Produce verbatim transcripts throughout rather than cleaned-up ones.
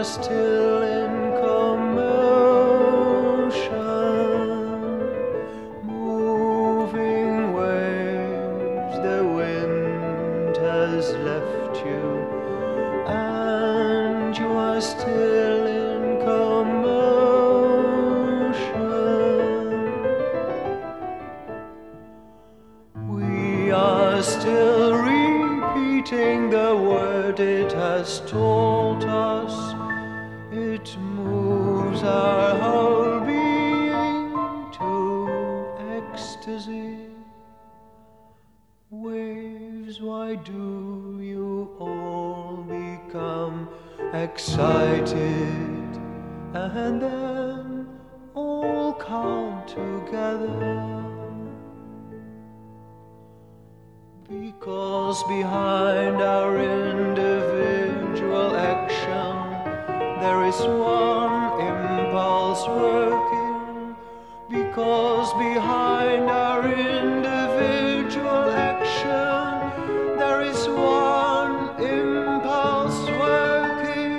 still in commotion, moving waves, the wind has left you, and you are still in commotion. We are still repeating the word it has told us. It moves our whole being to ecstasy. Waves, why do you all become excited and then all come together? Because behind our individual action there is one impulse working. Because behind our individual action there is one impulse working.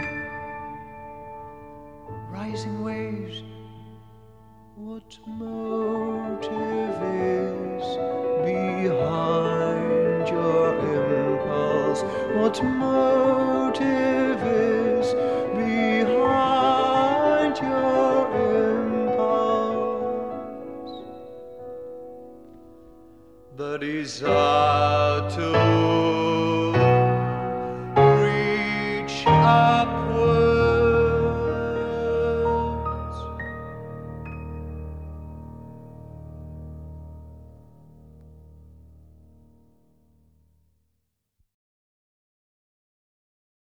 Rising waves, what motive is behind your impulse? What motive is behind your impulse? The desire to